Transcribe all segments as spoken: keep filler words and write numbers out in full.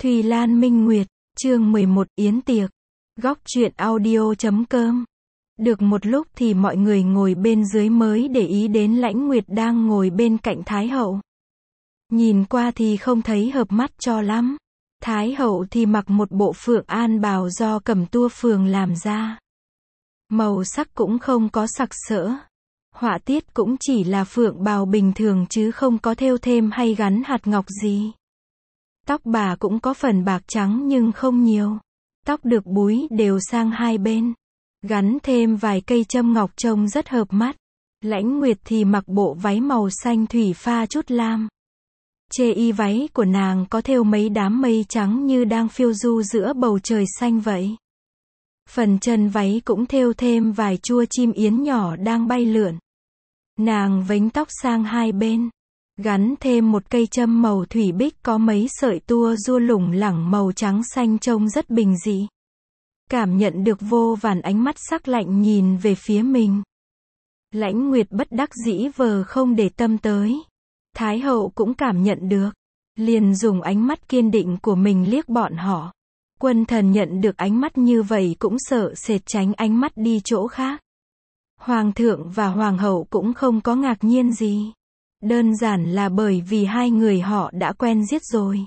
Thùy Lan Minh Nguyệt, chương mười một Yến tiệc. Góc truyện audio chấm com. Được một lúc thì mọi người ngồi bên dưới mới để ý đến Lãnh Nguyệt đang ngồi bên cạnh Thái Hậu. Nhìn qua thì không thấy hợp mắt cho lắm. Thái Hậu thì mặc một bộ phượng an bào do Cẩm Tua Phường làm ra. Màu sắc cũng không có sặc sỡ. Họa tiết cũng chỉ là phượng bào bình thường chứ không có thêu thêm hay gắn hạt ngọc gì. Tóc bà cũng có phần bạc trắng nhưng không nhiều. Tóc được búi đều sang hai bên. Gắn thêm vài cây châm ngọc trông rất hợp mắt. Lãnh Nguyệt thì mặc bộ váy màu xanh thủy pha chút lam. Chê y váy của nàng có thêu mấy đám mây trắng như đang phiêu du giữa bầu trời xanh vậy. Phần chân váy cũng thêu thêm vài chua chim yến nhỏ đang bay lượn. Nàng vén tóc sang hai bên. Gắn thêm một cây châm màu thủy bích có mấy sợi tua rua lủng lẳng màu trắng xanh trông rất bình dị. Cảm nhận được vô vàn ánh mắt sắc lạnh nhìn về phía mình. Lãnh Nguyệt bất đắc dĩ vờ không để tâm tới. Thái Hậu cũng cảm nhận được. Liền dùng ánh mắt kiên định của mình liếc bọn họ. Quân thần nhận được ánh mắt như vậy cũng sợ sệt tránh ánh mắt đi chỗ khác. Hoàng thượng và Hoàng hậu cũng không có ngạc nhiên gì. Đơn giản là bởi vì hai người họ đã quen giết rồi.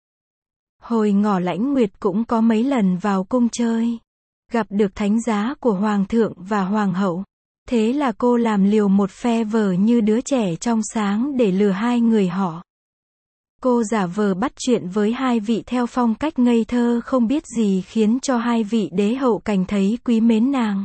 Hồi ngỏ Lãnh Nguyệt cũng có mấy lần vào cung chơi. Gặp được thánh giá của Hoàng thượng và Hoàng hậu. Thế là cô làm liều một phe vờ như đứa trẻ trong sáng để lừa hai người họ. Cô giả vờ bắt chuyện với hai vị theo phong cách ngây thơ không biết gì khiến cho hai vị đế hậu cảnh thấy quý mến nàng.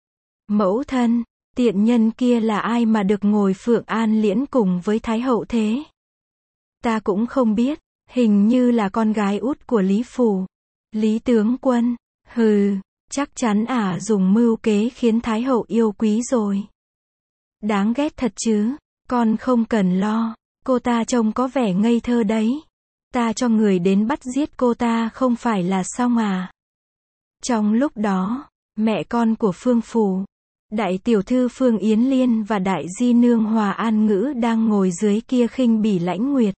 Mẫu thân, tiện nhân kia là ai mà được ngồi Phượng An liễn cùng với Thái Hậu thế? Ta cũng không biết, hình như là con gái út của Lý Phủ. Lý tướng quân, hừ, chắc chắn ả dùng mưu kế khiến Thái Hậu yêu quý rồi. Đáng ghét thật chứ, con không cần lo, cô ta trông có vẻ ngây thơ đấy. Ta cho người đến bắt giết cô ta không phải là xong à? Trong lúc đó, mẹ con của Phương Phủ, đại tiểu thư Phương Yến Liên và đại di nương Hòa An Ngữ đang ngồi dưới kia khinh bỉ Lãnh Nguyệt.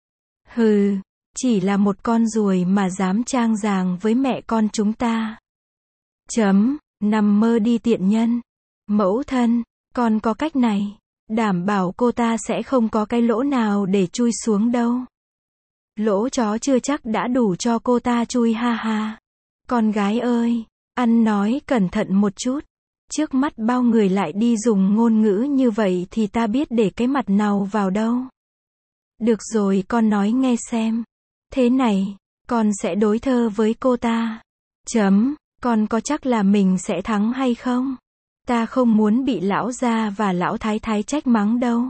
Hừ, chỉ là một con ruồi mà dám trang giàng với mẹ con chúng ta. Chấm, nằm mơ đi tiện nhân. Mẫu thân, con có cách này, đảm bảo cô ta sẽ không có cái lỗ nào để chui xuống đâu. Lỗ chó chưa chắc đã đủ cho cô ta chui ha ha. Con gái ơi, ăn nói cẩn thận một chút. Trước mắt bao người lại đi dùng ngôn ngữ như vậy thì ta biết để cái mặt nào vào đâu. Được rồi, con nói nghe xem. Thế này, con sẽ đối thơ với cô ta. Chấm, con có chắc là mình sẽ thắng hay không? Ta không muốn bị lão gia và lão thái thái trách mắng đâu.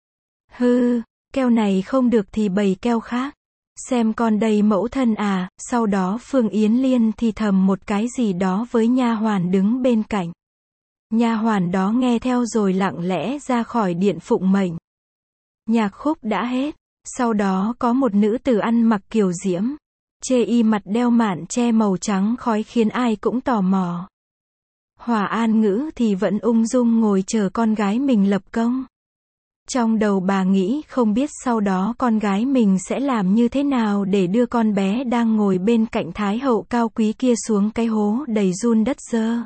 Hư, keo này không được thì bày keo khác. Xem con đây mẫu thân à. Sau đó Phương Yến Liên thì thầm một cái gì đó với nha hoàn đứng bên cạnh. Nha hoàn đó nghe theo rồi lặng lẽ ra khỏi điện phụng mệnh. Nhạc khúc đã hết. Sau đó có một nữ tử ăn mặc kiều diễm. Chê y mặt đeo mạn che màu trắng khói khiến ai cũng tò mò. Hòa An Ngữ thì vẫn ung dung ngồi chờ con gái mình lập công. Trong đầu bà nghĩ không biết sau đó con gái mình sẽ làm như thế nào để đưa con bé đang ngồi bên cạnh Thái Hậu cao quý kia xuống cái hố đầy giun đất dơ.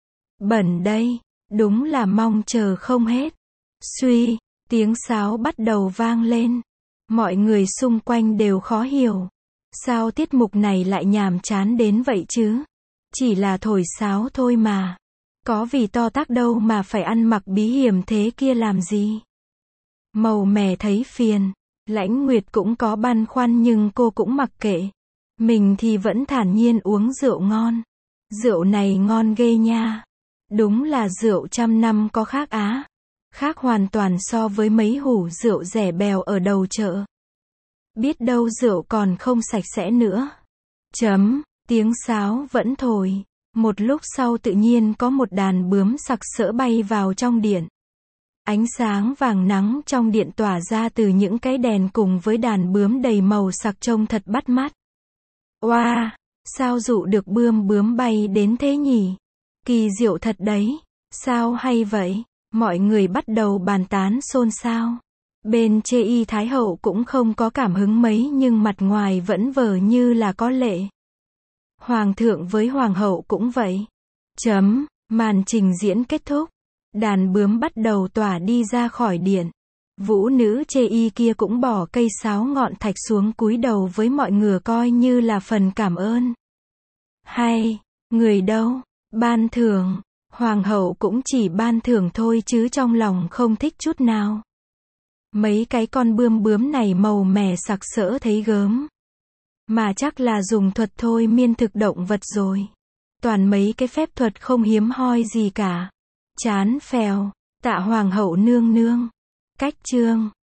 Bẩn đây, đúng là mong chờ không hết. Suy, tiếng sáo bắt đầu vang lên. Mọi người xung quanh đều khó hiểu. Sao tiết mục này lại nhàm chán đến vậy chứ? Chỉ là thổi sáo thôi mà. Có vì to tác đâu mà phải ăn mặc bí hiểm thế kia làm gì? Màu mè thấy phiền. Lãnh Nguyệt cũng có băn khoăn nhưng cô cũng mặc kệ. Mình thì vẫn thản nhiên uống rượu ngon. Rượu này ngon ghê nha. Đúng là rượu trăm năm có khác á. Khác hoàn toàn so với mấy hủ rượu rẻ bèo ở đầu chợ. Biết đâu rượu còn không sạch sẽ nữa. Chấm, tiếng sáo vẫn thổi. Một lúc sau tự nhiên có một đàn bướm sặc sỡ bay vào trong điện. Ánh sáng vàng nắng trong điện tỏa ra từ những cái đèn cùng với đàn bướm đầy màu sặc trông thật bắt mắt. Oa, wow, sao dụ được bươm bướm bay đến thế nhỉ? Kỳ diệu thật đấy. Sao hay vậy? Mọi người bắt đầu bàn tán xôn xao. Bên chê y Thái hậu cũng không có cảm hứng mấy nhưng mặt ngoài vẫn vờ như là có lệ. Hoàng thượng với hoàng hậu cũng vậy. Chấm, màn trình diễn kết thúc. Đàn bướm bắt đầu tỏa đi ra khỏi điện. Vũ nữ chê y kia cũng bỏ cây sáo ngọn thạch xuống cúi đầu với mọi người coi như là phần cảm ơn. Hay, người đâu? Ban thưởng. Hoàng hậu cũng chỉ ban thưởng thôi chứ trong lòng không thích chút nào. Mấy cái con bươm bướm này màu mè sặc sỡ thấy gớm. Mà chắc là dùng thuật thôi miên thực động vật rồi. Toàn mấy cái phép thuật không hiếm hoi gì cả. Chán phèo. Tạ hoàng hậu nương nương. Cách chương.